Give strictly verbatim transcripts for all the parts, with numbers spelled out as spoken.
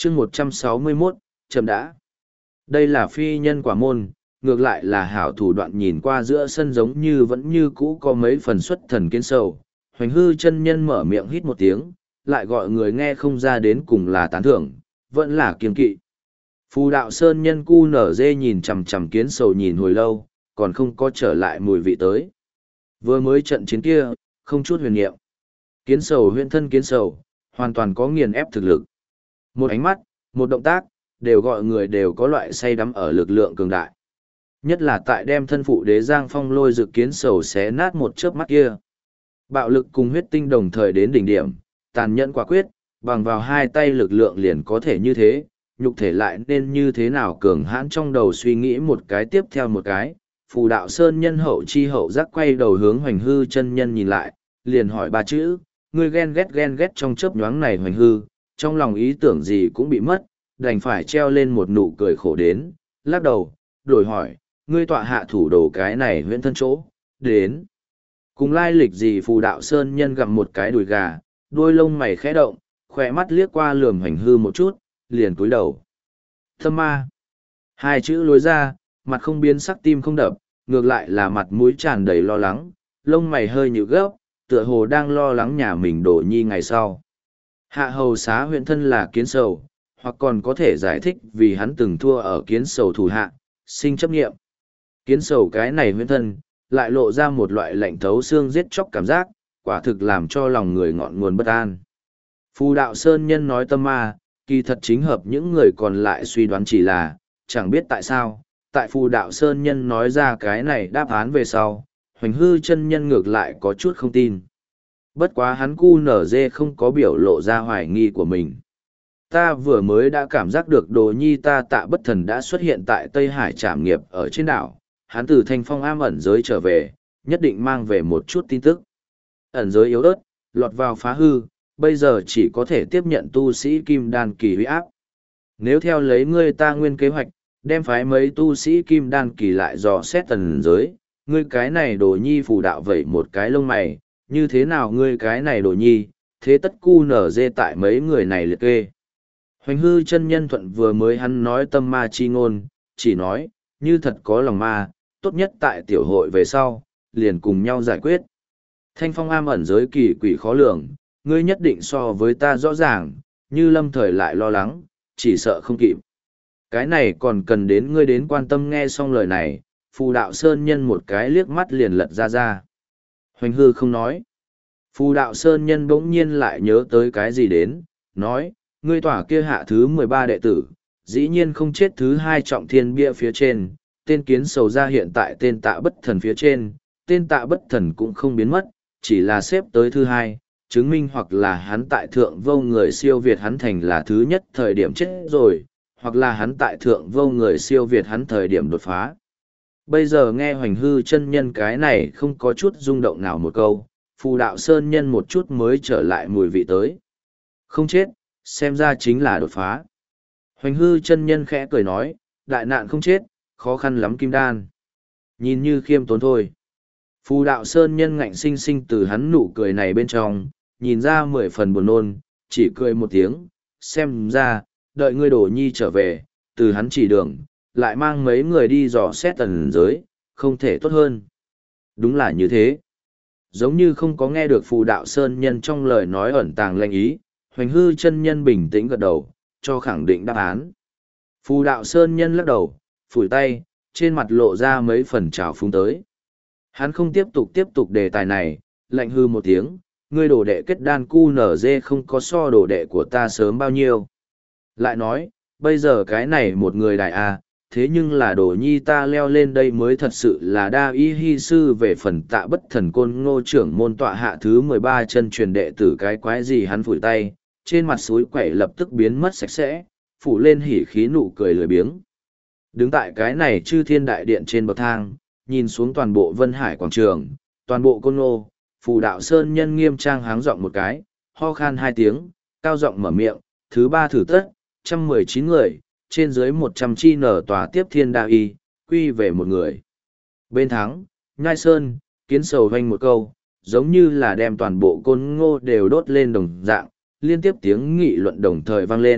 chương một trăm sáu mươi mốt, chậm đã. Đây là phi nhân quả môn, ngược lại là hảo thủ đoạn, nhìn qua giữa sân giống như vẫn như cũ có mấy phần xuất thần kiến sầu. Hoành hư chân nhân mở miệng hít một tiếng, lại gọi người nghe không ra đến cùng là tán thưởng, vẫn là kiên kỵ. Phù đạo sơn nhân cu nở dê nhìn chằm chằm kiến sầu nhìn hồi lâu, còn không có trở lại mùi vị tới. Vừa mới trận chiến kia, không chút huyền nhiệm. Kiến sầu huyện thân kiến sầu, hoàn toàn có nghiền ép thực lực. Một ánh mắt, một động tác, đều gọi người đều có loại say đắm ở lực lượng cường đại. Nhất là tại đem thân phụ đế giang phong lôi dự kiến sầu xé nát một chớp mắt kia. Bạo lực cùng huyết tinh đồng thời đến đỉnh điểm, tàn nhẫn quả quyết, bằng vào hai tay lực lượng liền có thể như thế, nhục thể lại nên như thế nào cường hãn, trong đầu suy nghĩ một cái tiếp theo một cái. Phù đạo sơn nhân hậu chi hậu giác quay đầu hướng hoành hư chân nhân nhìn lại, liền hỏi ba chữ, ngươi ghen ghét ghen ghét trong chớp nhoáng này hoành hư, trong lòng ý tưởng gì cũng bị mất, đành phải treo lên một nụ cười khổ đến, lắc đầu, đổi hỏi, ngươi tọa hạ thủ đồ cái này huyện thân chỗ, đến. Cùng lai lịch gì? Phù đạo sơn nhân gặm một cái đùi gà, đôi lông mày khẽ động, khỏe mắt liếc qua lườm hoành hư một chút, liền cúi đầu. Thâm ma. Hai chữ lối ra, mặt không biến sắc, tim không đập, ngược lại là mặt mũi tràn đầy lo lắng, lông mày hơi nhíu gấp, tựa hồ đang lo lắng nhà mình đổ nhi ngày sau. Hạ hầu xá huyện thân là kiến sầu, hoặc còn có thể giải thích vì hắn từng thua ở kiến sầu thủ hạ, sinh chấp nghiệm. Kiến sầu cái này huyện thân, lại lộ ra một loại lạnh thấu xương giết chóc cảm giác, quả thực làm cho lòng người ngọn nguồn bất an. Phù đạo sơn nhân nói tâm ma, kỳ thật chính hợp những người còn lại suy đoán, chỉ là, chẳng biết tại sao, tại phù đạo sơn nhân nói ra cái này đáp án về sau, hoành hư chân nhân ngược lại có chút không tin. Bất quá hắn cu nở dê không có biểu lộ ra hoài nghi của mình. Ta vừa mới đã cảm giác được đồ nhi ta Tạ Bất Thần đã xuất hiện tại Tây Hải trảm nghiệp ở trên đảo, hắn từ thanh phong am ẩn giới trở về, nhất định mang về một chút tin tức. Ẩn giới yếu ớt, lọt vào phá hư, bây giờ chỉ có thể tiếp nhận tu sĩ kim đan kỳ huy áp. Nếu theo lấy ngươi ta nguyên kế hoạch, đem phái mấy tu sĩ kim đan kỳ lại dò xét ẩn giới, ngươi cái này đồ nhi phù đạo vậy một cái lông mày, như thế nào ngươi cái này đồ nhi, thế tất cu nở dê tại mấy người này liệt kê. Hoành hư chân nhân thuận vừa mới hắn nói tâm ma chi ngôn, chỉ nói, như thật có lòng ma, tốt nhất tại tiểu hội về sau, liền cùng nhau giải quyết. Thanh phong am ẩn giới kỳ quỷ khó lường, ngươi nhất định so với ta rõ ràng, như lâm thời lại lo lắng, chỉ sợ không kịp. Cái này còn cần đến ngươi đến quan tâm. Nghe xong lời này, phù đạo sơn nhân một cái liếc mắt liền lật ra ra. Hoành hư không nói. Phù đạo sơn nhân bỗng nhiên lại nhớ tới cái gì đến, nói, ngươi tỏa kia hạ thứ mười ba đệ tử, dĩ nhiên không chết thứ hai trọng thiên bia phía trên, tên kiến sầu ra hiện tại tên Tạ Bất Thần phía trên, tên Tạ Bất Thần cũng không biến mất, chỉ là xếp tới thứ hai, chứng minh hoặc là hắn tại thượng vô người siêu việt hắn thành là thứ nhất thời điểm chết rồi, hoặc là hắn tại thượng vô người siêu việt hắn thời điểm đột phá. Bây giờ nghe hoành hư chân nhân cái này không có chút rung động nào một câu, phù đạo sơn nhân một chút mới trở lại mùi vị tới. Không chết, xem ra chính là đột phá. Hoành hư chân nhân khẽ cười nói, đại nạn không chết, khó khăn lắm kim đan. Nhìn như khiêm tốn thôi. Phù đạo sơn nhân ngạnh sinh sinh từ hắn nụ cười này bên trong, nhìn ra mười phần buồn nôn, chỉ cười một tiếng, xem ra, đợi ngươi đổ nhi trở về, từ hắn chỉ đường, lại mang mấy người đi dò xét tần giới, không thể tốt hơn. Đúng là như thế. Giống như không có nghe được phù đạo sơn nhân trong lời nói ẩn tàng lệnh ý, hoành hư chân nhân bình tĩnh gật đầu, cho khẳng định đáp án. Phù đạo sơn nhân lắc đầu, phủi tay, trên mặt lộ ra mấy phần trào phúng tới. Hắn không tiếp tục tiếp tục đề tài này, lạnh hư một tiếng, ngươi đồ đệ kết đan cu nở dê không có so đồ đệ của ta sớm bao nhiêu. Lại nói, bây giờ cái này một người đại a, thế nhưng là đồ nhi ta leo lên đây mới thật sự là đa y hy sư về phần Tạ Bất Thần côn ngô trưởng môn tọa hạ thứ mười ba chân truyền đệ tử cái quái gì. Hắn phủi tay, trên mặt suối quẩy lập tức biến mất sạch sẽ, phủ lên hỉ khí nụ cười lười biếng. Đứng tại cái này chư thiên đại điện trên bậc thang, nhìn xuống toàn bộ Vân Hải quảng trường, toàn bộ côn ngô, phù đạo sơn nhân nghiêm trang háng giọng một cái, ho khan hai tiếng, cao giọng mở miệng, thứ ba thử tất, trăm mười chín người, trên dưới một trăm chi nở tòa tiếp thiên đa y, quy về một người. Bên thắng, Nhai Sơn, kiến sầu hoanh một câu, giống như là đem toàn bộ côn ngô đều đốt lên đồng dạng, liên tiếp tiếng nghị luận đồng thời vang lên,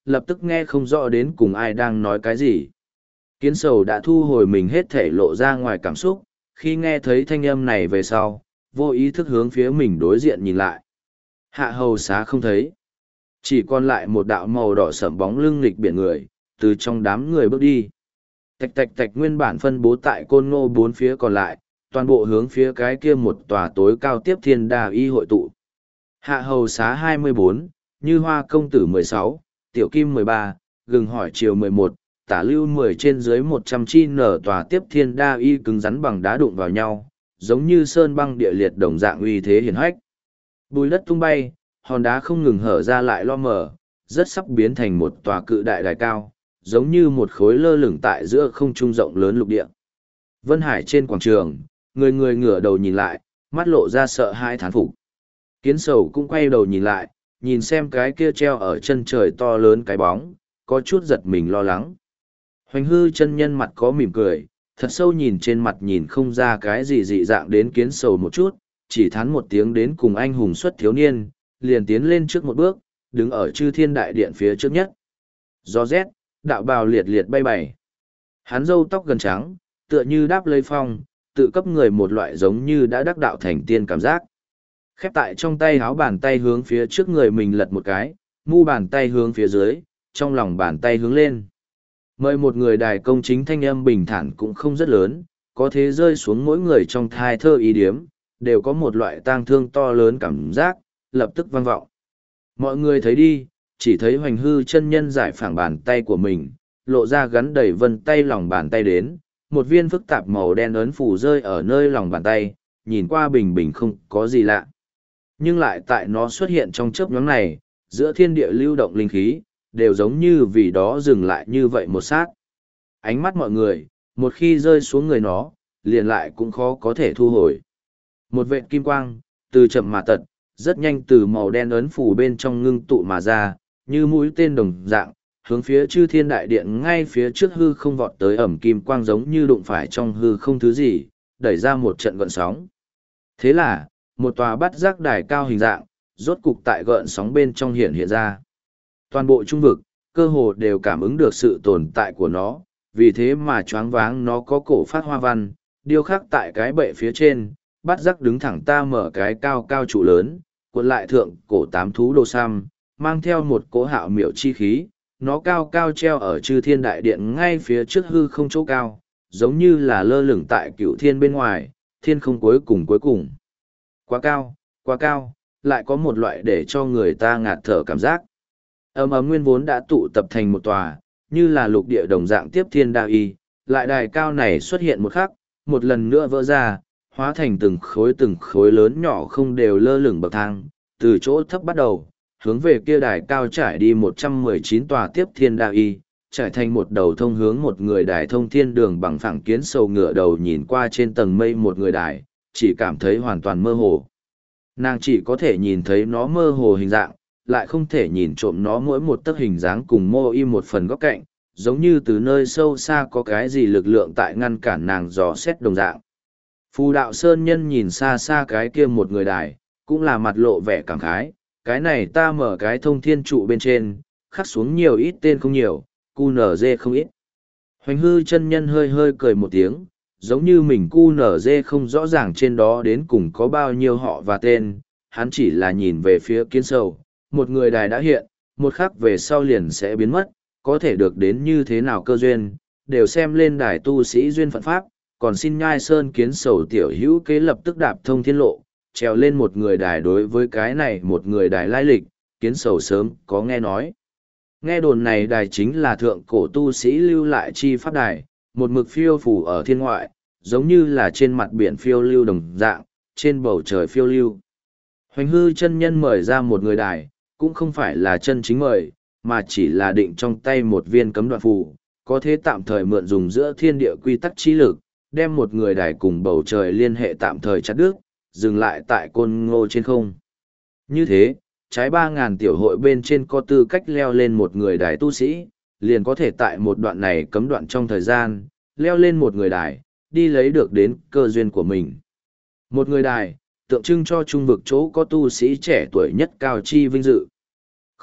lập tức nghe không rõ đến cùng ai đang nói cái gì. Kiến sầu đã thu hồi mình hết thể lộ ra ngoài cảm xúc, khi nghe thấy thanh âm này về sau, vô ý thức hướng phía mình đối diện nhìn lại. Hạ hầu xá không thấy. Chỉ còn lại một đạo màu đỏ sẫm bóng lưng nghịch biển người, từ trong đám người bước đi. Tạch tạch tạch nguyên bản phân bố tại côn ngô bốn phía còn lại, toàn bộ hướng phía cái kia một tòa tối cao tiếp thiên đà y hội tụ. Hạ hầu xá hai mươi bốn, như hoa công tử mười sáu, tiểu kim mười ba, gừng hỏi chiều mười một, tả lưu mười trên dưới một trăm chi nở tòa tiếp thiên đa y cứng rắn bằng đá đụng vào nhau, giống như sơn băng địa liệt đồng dạng uy thế hiển hách. Bùi đất tung bay, hòn đá không ngừng hở ra lại lo mở, rất sắp biến thành một tòa cự đại đài cao, giống như một khối lơ lửng tại giữa không trung rộng lớn lục địa. Vân Hải trên quảng trường, người người ngửa đầu nhìn lại, mắt lộ ra sợ hãi thán phục. Kiến sầu cũng quay đầu nhìn lại, nhìn xem cái kia treo ở chân trời to lớn cái bóng, có chút giật mình lo lắng. Hoành hư chân nhân mặt có mỉm cười, thật sâu nhìn trên mặt nhìn không ra cái gì dị dạng đến kiến sầu một chút, chỉ thán một tiếng đến cùng anh hùng xuất thiếu niên, liền tiến lên trước một bước, đứng ở chư thiên đại điện phía trước nhất. Gió rét, đạo bào liệt liệt bay bày. Hắn râu tóc gần trắng, tựa như đáp lấy phong, tự cấp người một loại giống như đã đắc đạo thành tiên cảm giác. Khép tại trong tay háo bàn tay hướng phía trước người mình lật một cái, mu bàn tay hướng phía dưới, trong lòng bàn tay hướng lên. Mời một người đài công chính thanh âm bình thản cũng không rất lớn, có thế rơi xuống mỗi người trong thai thơ ý điếm, đều có một loại tang thương to lớn cảm giác, lập tức vang vọng. Mọi người thấy đi, chỉ thấy hoành hư chân nhân giải phẳng bàn tay của mình, lộ ra gắn đầy vân tay lòng bàn tay đến, một viên phức tạp màu đen ấn phủ rơi ở nơi lòng bàn tay, nhìn qua bình bình không có gì lạ. Nhưng lại tại nó xuất hiện trong chớp nhoáng này, giữa thiên địa lưu động linh khí, đều giống như vì đó dừng lại như vậy một sát. Ánh mắt mọi người, một khi rơi xuống người nó, liền lại cũng khó có thể thu hồi. Một vệt kim quang, từ chậm mà tật, rất nhanh từ màu đen ấn phủ bên trong ngưng tụ mà ra, như mũi tên đồng dạng, hướng phía chư thiên đại điện ngay phía trước hư không vọt tới ẩm kim quang giống như đụng phải trong hư không thứ gì, đẩy ra một trận gợn sóng. Thế là, một tòa bắt giác đài cao hình dạng, rốt cục tại gợn sóng bên trong hiện hiện ra. Toàn bộ trung vực, cơ hồ đều cảm ứng được sự tồn tại của nó, vì thế mà choáng váng nó có cổ phát hoa văn, điêu khắc tại cái bệ phía trên, bắt giác đứng thẳng ta mở cái cao cao trụ lớn, cuộn lại thượng cổ tám thú đồ sam, mang theo một cỗ hạo miệu chi khí, nó cao cao treo ở chư thiên đại điện ngay phía trước hư không chỗ cao, giống như là lơ lửng tại cựu thiên bên ngoài, thiên không cuối cùng cuối cùng. Quá cao, quá cao, lại có một loại để cho người ta ngạt thở cảm giác. Ấm ấm nguyên vốn đã tụ tập thành một tòa, như là lục địa đồng dạng tiếp thiên đa y, lại đài cao này xuất hiện một khắc, một lần nữa vỡ ra, hóa thành từng khối từng khối lớn nhỏ không đều lơ lửng bậc thang, từ chỗ thấp bắt đầu, hướng về kia đài cao trải đi một trăm mười chín tòa tiếp thiên đa y, trải thành một đầu thông hướng một người đài thông thiên đường bằng phẳng kiến sầu ngựa đầu nhìn qua trên tầng mây một người đài, chỉ cảm thấy hoàn toàn mơ hồ. Nàng chỉ có thể nhìn thấy nó mơ hồ hình dạng, lại không thể nhìn trộm nó mỗi một tấc hình dáng cùng mô y một phần góc cạnh, giống như từ nơi sâu xa có cái gì lực lượng tại ngăn cản nàng dò xét đồng dạng. Phù đạo sơn nhân nhìn xa xa cái kia một người đài, cũng là mặt lộ vẻ cảm khái, cái này ta mở cái thông thiên trụ bên trên, khắc xuống nhiều ít tên không nhiều, cu nở dê không ít. Hoành hư chân nhân hơi hơi cười một tiếng, giống như mình cu nở dê không rõ ràng trên đó đến cùng có bao nhiêu họ và tên, hắn chỉ là nhìn về phía kiến sầu, một người đài đã hiện, một khắc về sau liền sẽ biến mất, có thể được đến như thế nào cơ duyên, đều xem lên đài tu sĩ duyên phận pháp, còn xin nhai sơn kiến sầu tiểu hữu kế lập tức đạp thông thiên lộ, trèo lên một người đài đối với cái này một người đài lai lịch, kiến sầu sớm có nghe nói. Nghe đồn này đài chính là thượng cổ tu sĩ lưu lại chi pháp đài, một mực phiêu phủ ở thiên ngoại, giống như là trên mặt biển phiêu lưu đồng dạng, trên bầu trời phiêu lưu. Hoành hư chân nhân mời ra một người đài, cũng không phải là chân chính mời, mà chỉ là định trong tay một viên cấm đoạn phù, có thể tạm thời mượn dùng giữa thiên địa quy tắc chi lực, đem một người đài cùng bầu trời liên hệ tạm thời chặt đứt, dừng lại tại côn ngô trên không. Như thế, trái ba ngàn tiểu hội bên trên có tư cách leo lên một người đài tu sĩ, liền có thể tại một đoạn này cấm đoạn trong thời gian, leo lên một người đài, đi lấy được đến cơ duyên của mình. Một người đài, tượng trưng cho trung vực chỗ có tu sĩ trẻ tuổi nhất cao chi vinh dự.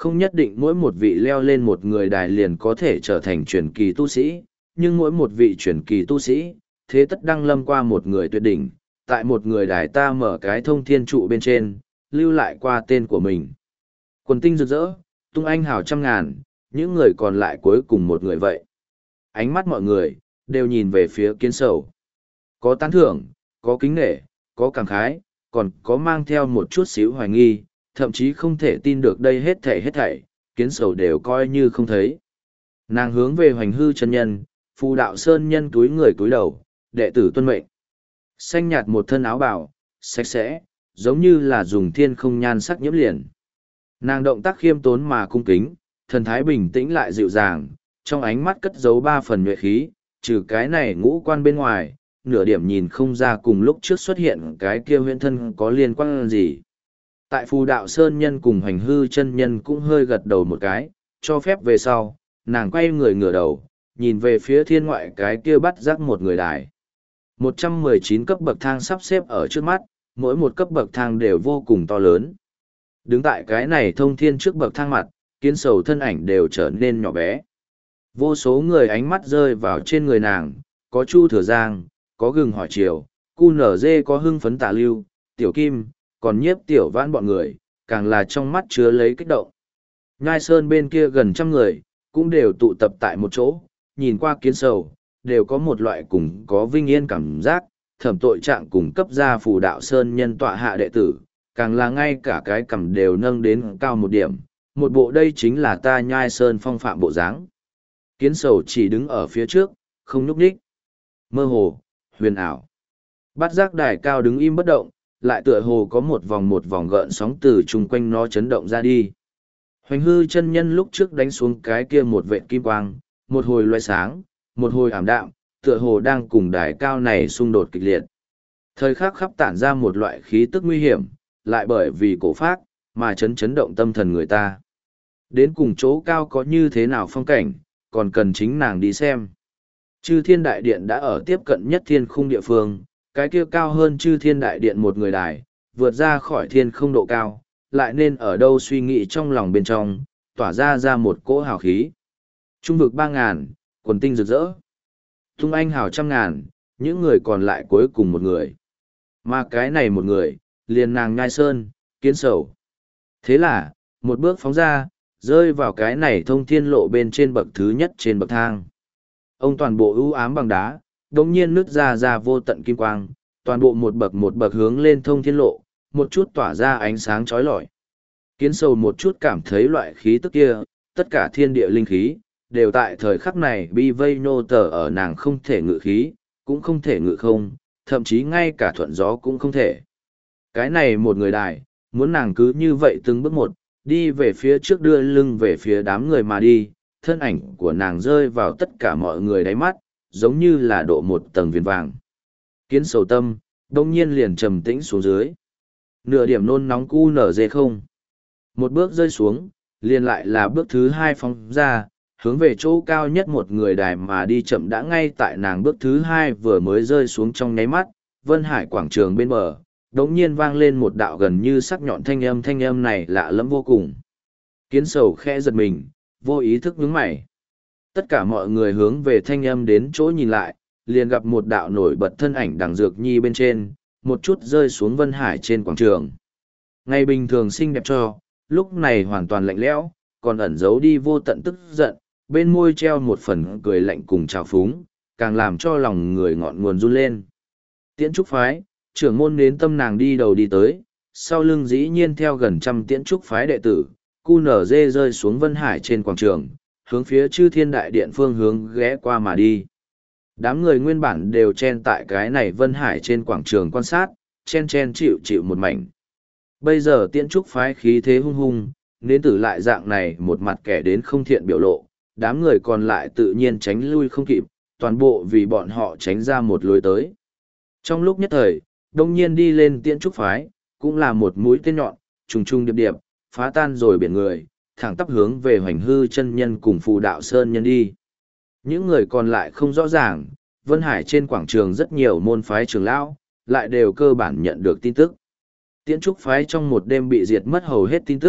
Không nhất định mỗi một vị leo lên một người đài liền có thể trở thành truyền kỳ tu sĩ, nhưng mỗi một vị truyền kỳ tu sĩ, thế tất đăng lâm qua một người tuyệt đỉnh, tại một người đài ta mở cái thông thiên trụ bên trên, lưu lại qua tên của mình. Quần tinh rực rỡ, tung anh hào trăm ngàn, những người còn lại cuối cùng một người vậy. Ánh mắt mọi người, đều nhìn về phía Kiến Sầu. Có tán thưởng, có kính nể, có cảm khái, còn có mang theo một chút xíu hoài nghi, thậm chí không thể tin được đây hết thảy hết thảy, Kiến Sầu đều coi như không thấy. Nàng hướng về Hoành Hư chân nhân, Phù Đạo Sơn nhân túi người túi đầu, đệ tử tuân mệnh. Xanh nhạt một thân áo bào, sạch sẽ, giống như là dùng thiên không nhan sắc nhiễm liền. Nàng động tác khiêm tốn mà cung kính, thần thái bình tĩnh lại dịu dàng, trong ánh mắt cất giấu ba phần nhuệ khí, trừ cái này ngũ quan bên ngoài, nửa điểm nhìn không ra cùng lúc trước xuất hiện cái kia huyễn thân có liên quan gì. Tại Phù Đạo Sơn nhân cùng Hoành Hư chân nhân cũng hơi gật đầu một cái, cho phép về sau, nàng quay người ngửa đầu, nhìn về phía thiên ngoại cái kia bắt giác một người đài. một trăm mười chín cấp bậc thang sắp xếp ở trước mắt, mỗi một cấp bậc thang đều vô cùng to lớn. Đứng tại cái này thông thiên trước bậc thang mặt, Kiến Sầu thân ảnh đều trở nên nhỏ bé. Vô số người ánh mắt rơi vào trên người nàng, có Chu Thừa Giang, có Gừng Hỏi Triều, Cu Nở Dê, có Hưng Phấn Tà Lưu, Tiểu Kim, còn Nhiếp Tiểu Vãn bọn người, càng là trong mắt chứa lấy kích động. Nhai Sơn bên kia gần trăm người, cũng đều tụ tập tại một chỗ, nhìn qua Kiến Sầu, đều có một loại cùng có vinh yên cảm giác, thẩm tội trạng cùng cấp gia Phù Đạo Sơn nhân tọa hạ đệ tử, càng là ngay cả cái cằm đều nâng đến cao một điểm, một bộ đây chính là ta Nhai Sơn phong phạm bộ dáng. Kiến Sầu chỉ đứng ở phía trước, không nhúc nhích. Mơ hồ, huyền ảo. Bát giác đài cao đứng im bất động, lại tựa hồ có một vòng một vòng gợn sóng từ chung quanh nó chấn động ra đi. Hoành Hư chân nhân lúc trước đánh xuống cái kia một vệt kim quang, một hồi loe sáng, một hồi ảm đạm, tựa hồ đang cùng đài cao này xung đột kịch liệt. Thời khắc khắp tản ra một loại khí tức nguy hiểm, lại bởi vì cổ phác, mà chấn chấn động tâm thần người ta. Đến cùng chỗ cao có như thế nào phong cảnh, còn cần chính nàng đi xem. Chư Thiên Đại Điện đã ở tiếp cận nhất thiên khung địa phương, cái kia cao hơn Chư Thiên Đại Điện một người đài, vượt ra khỏi thiên không độ cao, lại nên ở đâu suy nghĩ trong lòng bên trong, tỏa ra ra một cỗ hào khí. Trung vực ba ngàn, quần tinh rực rỡ. Tung anh hào trăm ngàn, những người còn lại cuối cùng một người. Mà cái này một người, liền nàng Nhai Sơn, Kiến Sầu. Thế là, một bước phóng ra, rơi vào cái này thông thiên lộ bên trên bậc thứ nhất trên bậc thang. Ông toàn bộ ưu ám bằng đá, đồng nhiên nứt ra ra vô tận kim quang, toàn bộ một bậc một bậc hướng lên thông thiên lộ, một chút tỏa ra ánh sáng chói lọi. Kiến Sầu một chút cảm thấy loại khí tức kia, tất cả thiên địa linh khí, đều tại thời khắc này bi vây nô tờ ở nàng không thể ngự khí, cũng không thể ngự không, thậm chí ngay cả thuận gió cũng không thể. Cái này một người đài, muốn nàng cứ như vậy từng bước một, đi về phía trước đưa lưng về phía đám người mà đi, thân ảnh của nàng rơi vào tất cả mọi người đáy mắt, giống như là độ một tầng viền vàng. Kiến Sầu tâm, đông nhiên liền trầm tĩnh xuống dưới. Nửa điểm nôn nóng cu nở dê không. Một bước rơi xuống, liền lại là bước thứ hai phóng ra, hướng về chỗ cao nhất một người đài mà đi chậm đã ngay tại nàng bước thứ hai vừa mới rơi xuống trong nháy mắt, Vân Hải quảng trường bên bờ, đống nhiên vang lên một đạo gần như sắc nhọn thanh âm thanh âm này lạ lẫm vô cùng. Kiến Sầu khẽ giật mình, vô ý thức nhướng mày. Tất cả mọi người hướng về thanh âm đến chỗ nhìn lại, liền gặp một đạo nổi bật thân ảnh đằng dược nhi bên trên, một chút rơi xuống Vân Hải trên quảng trường. Ngày bình thường xinh đẹp cho, lúc này hoàn toàn lạnh lẽo, còn ẩn giấu đi vô tận tức giận, bên môi treo một phần cười lạnh cùng trào phúng, càng làm cho lòng người ngọn nguồn run lên. Tiễn trúc phái, trưởng môn đến tâm nàng đi đầu đi tới, sau lưng dĩ nhiên theo gần trăm tiễn trúc phái đệ tử, cu nở dê rơi xuống Vân Hải trên quảng trường, hướng phía Chư Thiên Đại Điện phương hướng ghé qua mà đi. Đám người nguyên bản đều chen tại cái này Vân Hải trên quảng trường quan sát, chen chen chịu chịu một mảnh. Bây giờ tiễn trúc phái khí thế hung hung, nên tử lại dạng này một mặt kẻ đến không thiện biểu lộ, đám người còn lại tự nhiên tránh lui không kịp, toàn bộ vì bọn họ tránh ra một lối tới. Trong lúc nhất thời, đông nhiên đi lên tiễn trúc phái, cũng là một mũi tên nhọn, trùng trùng điệp điệp, phá tan rồi biển người, thẳng tắp hướng về Hoành Hư chân nhân cùng Phù Đạo Sơn nhân đi. Những người còn lại không rõ ràng, Vân Hải trên quảng trường rất nhiều môn phái trưởng lão, lại đều cơ bản nhận được tin tức. Tiễn trúc phái trong một đêm bị diệt mất hầu hết tin tức,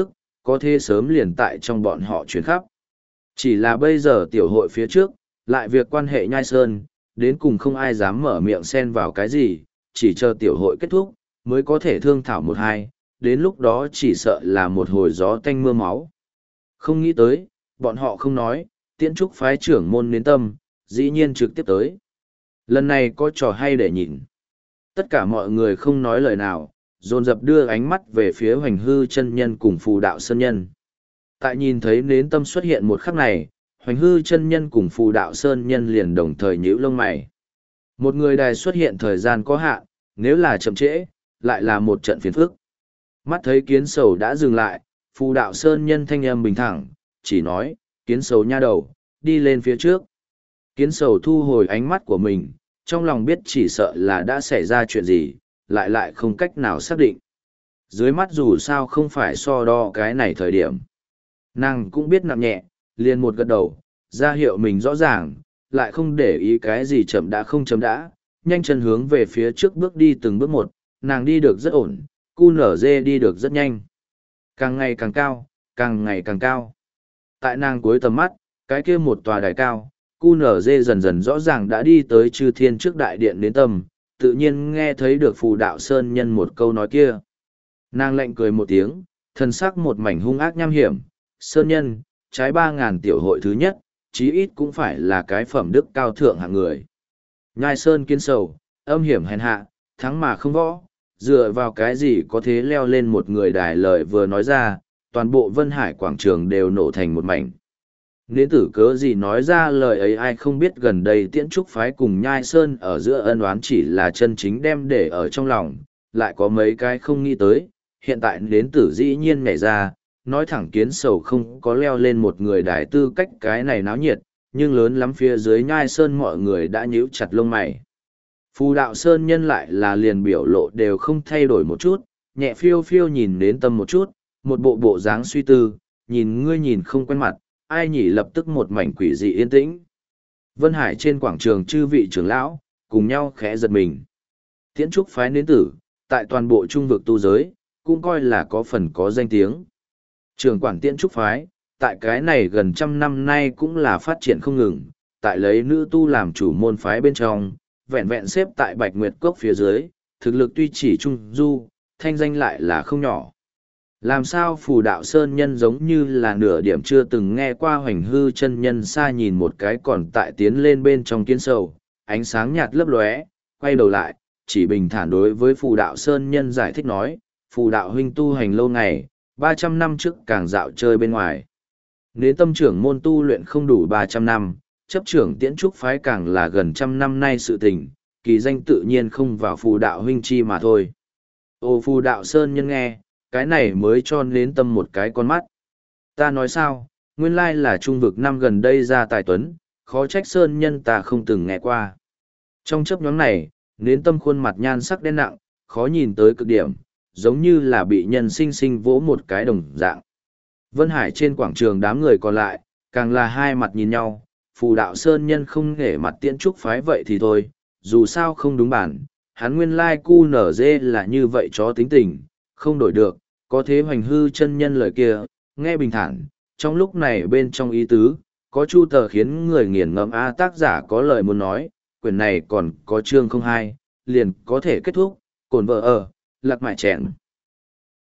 có thế sớm liền tại trong bọn họ chuyển khắp. Chỉ là bây giờ tiểu hội phía trước, lại việc quan hệ nhai sơn, đến cùng không ai dám mở miệng xen vào cái gì, chỉ chờ tiểu hội kết thúc, mới có thể thương thảo một hai, đến lúc đó chỉ sợ là một hồi gió tanh mưa máu. Không nghĩ tới, bọn họ không nói, tiễn trúc phái trưởng môn nến tâm, dĩ nhiên trực tiếp tới. Lần này có trò hay để nhìn. Tất cả mọi người không nói lời nào, dồn dập đưa ánh mắt về phía Hoành Hư chân nhân cùng Phù Đạo Sơn nhân. Tại nhìn thấy nến tâm xuất hiện một khắc này, Hoành Hư chân nhân cùng Phù Đạo Sơn nhân liền đồng thời nhíu lông mày. Một người đài xuất hiện thời gian có hạn, nếu là chậm trễ, lại là một trận phiền phức. Mắt thấy kiến sầu đã dừng lại, Phù Đạo Sơn nhân thanh âm bình thẳng, chỉ nói, kiến sầu nha đầu, đi lên phía trước. Kiến sầu thu hồi ánh mắt của mình, trong lòng biết chỉ sợ là đã xảy ra chuyện gì, lại lại không cách nào xác định. Dưới mắt dù sao không phải so đo cái này thời điểm. Nàng cũng biết nặng nhẹ, liền một gật đầu, ra hiệu mình rõ ràng, lại không để ý cái gì chậm đã không chậm đã, nhanh chân hướng về phía trước bước đi từng bước một, nàng đi được rất ổn, cu nở dê đi được rất nhanh. Càng ngày càng cao, càng ngày càng cao. Tại nàng cuối tầm mắt, cái kia một tòa đài cao, cu nở dê dần dần rõ ràng đã đi tới chư thiên trước đại điện đến tâm, tự nhiên nghe thấy được Phù Đạo Sơn nhân một câu nói kia. Nàng lạnh cười một tiếng, thân sắc một mảnh hung ác nham hiểm, Sơn nhân, trái ba ngàn tiểu hội thứ nhất, chí ít cũng phải là cái phẩm đức cao thượng hạng người. Nhai Sơn kiên sầu, âm hiểm hèn hạ, thắng mà không võ, dựa vào cái gì có thế leo lên một người đài lời vừa nói ra, toàn bộ Vân Hải quảng trường đều nổ thành một mảnh. Nên tử cớ gì nói ra lời ấy ai không biết gần đây tiễn trúc phái cùng Nhai Sơn ở giữa ân oán chỉ là chân chính đem để ở trong lòng, lại có mấy cái không nghĩ tới, hiện tại đến tử dĩ nhiên nhảy ra, nói thẳng kiến sầu không có leo lên một người đài tư cách cái này náo nhiệt, nhưng lớn lắm phía dưới Nhai Sơn mọi người đã nhíu chặt lông mày. Phù Đạo Sơn nhân lại là liền biểu lộ đều không thay đổi một chút, nhẹ phiêu phiêu nhìn đến tâm một chút, một bộ bộ dáng suy tư, nhìn ngươi nhìn không quen mặt, ai nhỉ lập tức một mảnh quỷ dị yên tĩnh. Vân Hải trên quảng trường chư vị trưởng lão, cùng nhau khẽ giật mình. Tiễn trúc phái nến tử, tại toàn bộ trung vực tu giới, cũng coi là có phần có danh tiếng. Trường quản tiễn trúc phái, tại cái này gần trăm năm nay cũng là phát triển không ngừng, tại lấy nữ tu làm chủ môn phái bên trong, vẹn vẹn xếp tại Bạch Nguyệt Cốc phía dưới, thực lực tuy chỉ trung du, thanh danh lại là không nhỏ. Làm sao Phù Đạo Sơn nhân giống như là nửa điểm chưa từng nghe qua Hoành Hư chân nhân xa nhìn một cái còn tại tiến lên bên trong kiến sầu, ánh sáng nhạt lấp lóe, quay đầu lại, chỉ bình thản đối với Phù Đạo Sơn nhân giải thích nói, Phù Đạo huynh tu hành lâu ngày, ba trăm năm trước càng dạo chơi bên ngoài. Nếu tâm trưởng môn tu luyện không đủ ba trăm năm, chấp trưởng tiễn trúc phái càng là gần trăm năm nay sự tình, kỳ danh tự nhiên không vào Phù Đạo huynh chi mà thôi. Ô Phù Đạo Sơn nhân nghe, cái này mới cho nến tâm một cái con mắt. Ta nói sao, nguyên lai là trung vực năm gần đây ra tài tuấn, khó trách Sơn nhân ta không từng nghe qua. Trong chấp nhóm này, nến tâm khuôn mặt nhan sắc đen nặng, khó nhìn tới cực điểm, giống như là bị nhân sinh sinh vỗ một cái đồng dạng. Vân Hải trên quảng trường đám người còn lại, càng là hai mặt nhìn nhau, Phù Đạo Sơn nhân không nể mặt tiễn trúc phái vậy thì thôi, dù sao không đúng bản, hắn nguyên lai cu nở dê là như vậy chó tính tình, không đổi được, có thế Hoành Hư chân nhân lời kia, nghe bình thản, trong lúc này bên trong ý tứ, có chu tờ khiến người nghiền ngẫm a tác giả có lời muốn nói, quyển này còn có chương không hai, liền có thể kết thúc, cồn vợ ở, lạc mại chèn.